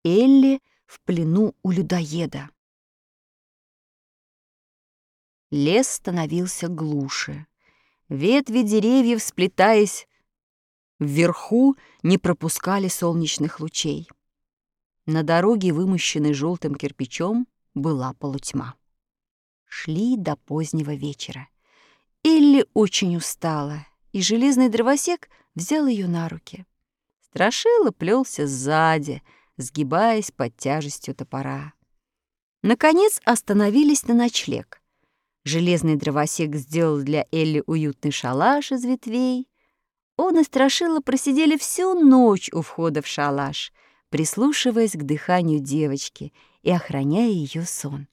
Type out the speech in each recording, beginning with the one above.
Элли в плену у людоеда. Лес становился глуше. Ветви деревьев, сплетаясь вверху, не пропускали солнечных лучей. На дороге, вымощенной желтым кирпичом, была полутьма. Шли до позднего вечера. Элли очень устала, и железный дровосек взял ее на руки. Страшила плелся сзади, сгибаясь под тяжестью топора. Наконец остановились на ночлег. Железный дровосек сделал для Элли уютный шалаш из ветвей. Он и Страшила просидели всю ночь у входа в шалаш, прислушиваясь к дыханию девочки и охраняя ее сон.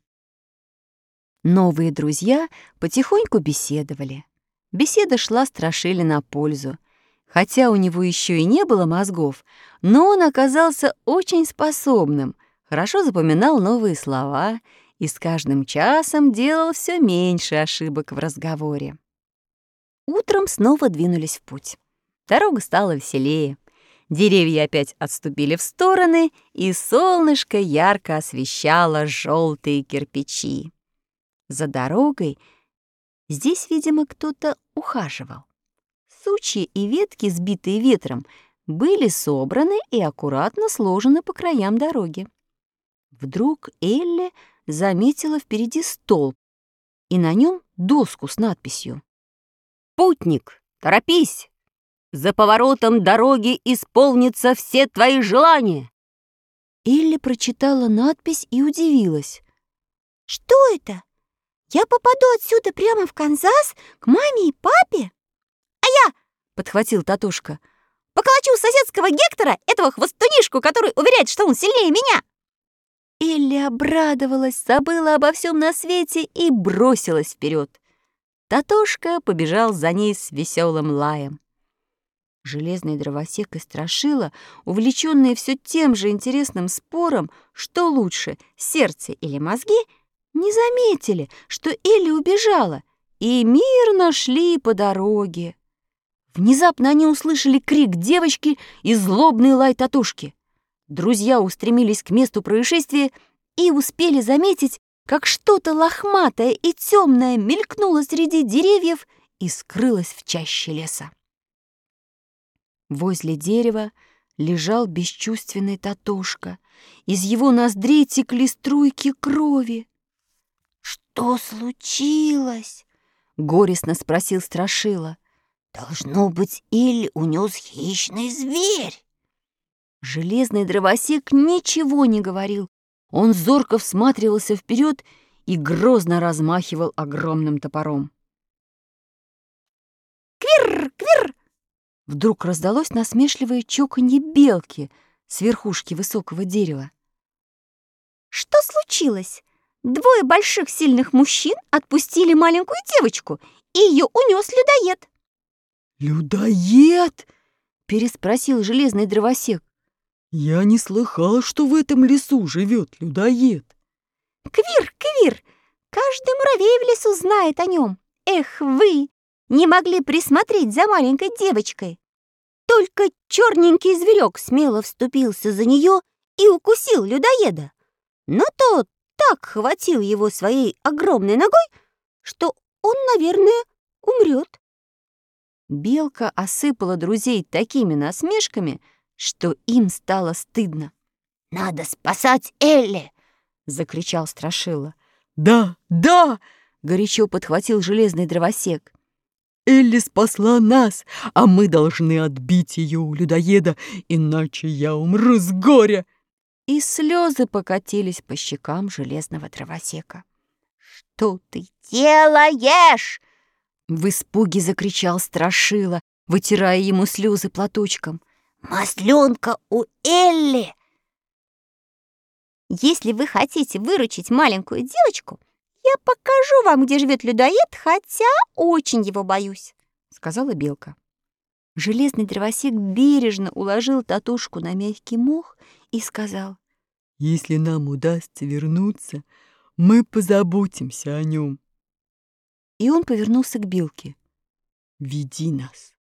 Новые друзья потихоньку беседовали. Беседа шла Страшиле на пользу. Хотя у него еще и не было мозгов, но он оказался очень способным, хорошо запоминал новые слова и с каждым часом делал все меньше ошибок в разговоре. Утром снова двинулись в путь. Дорога стала веселее. Деревья опять отступили в стороны, и солнышко ярко освещало желтые кирпичи. За дорогой здесь, видимо, кто-то ухаживал. Сучья и ветки, сбитые ветром, были собраны и аккуратно сложены по краям дороги. Вдруг Элли заметила впереди столб и на нем доску с надписью: «Путник, торопись! За поворотом дороги исполнятся все твои желания!» Элли прочитала надпись и удивилась. «Что это? Я попаду отсюда прямо в Канзас к маме и папе?» — подхватил Татушка. «Поколочу соседского Гектора, этого хвостунишку, который уверяет, что он сильнее меня!» Элли обрадовалась, забыла обо всем на свете и бросилась вперед. Татушка побежал за ней с веселым лаем. Железный дровосек и Страшила, увлеченные все тем же интересным спором, что лучше, сердце или мозги, не заметили, что Элли убежала, и мирно шли по дороге. Внезапно они услышали крик девочки и злобный лай Татушки. Друзья устремились к месту происшествия и успели заметить, как что-то лохматое и темное мелькнуло среди деревьев и скрылось в чаще леса. Возле дерева лежал бесчувственный Татушка. Из его ноздрей текли струйки крови. «Что случилось?» — горестно спросил Страшила. «Должно быть, Элли унес хищный зверь». Железный дровосек ничего не говорил. Он зорко всматривался вперед и грозно размахивал огромным топором. «Квир! Квир!» Вдруг раздалось насмешливое чоканье белки с верхушки высокого дерева. «Что случилось? Двое больших сильных мужчин отпустили маленькую девочку, и ее унес людоед». «Людоед?» — переспросил железный дровосек. «Я не слыхал, что в этом лесу живет людоед». «Квир, Квир! Каждый муравей в лесу знает о нем. Эх, вы не могли присмотреть за маленькой девочкой. Только черненький зверек смело вступился за нее и укусил людоеда. Но тот так хватил его своей огромной ногой, что он, наверное, умрет». Белка осыпала друзей такими насмешками, что им стало стыдно. «Надо спасать Элли!» — закричал Страшила. «Да, да!» — горячо подхватил железный дровосек. «Элли спасла нас, а мы должны отбить ее у людоеда, иначе я умру с горя!» И слезы покатились по щекам железного дровосека. «Что ты делаешь?» — в испуге закричал Страшила, вытирая ему слезы платочком. «Масленка у Элли!» «Если вы хотите выручить маленькую девочку, я покажу вам, где живет людоед, хотя очень его боюсь», — сказала белка. Железный дровосек бережно уложил Татушку на мягкий мох и сказал: «Если нам удастся вернуться, мы позаботимся о нем». И он повернулся к белке. «Веди нас».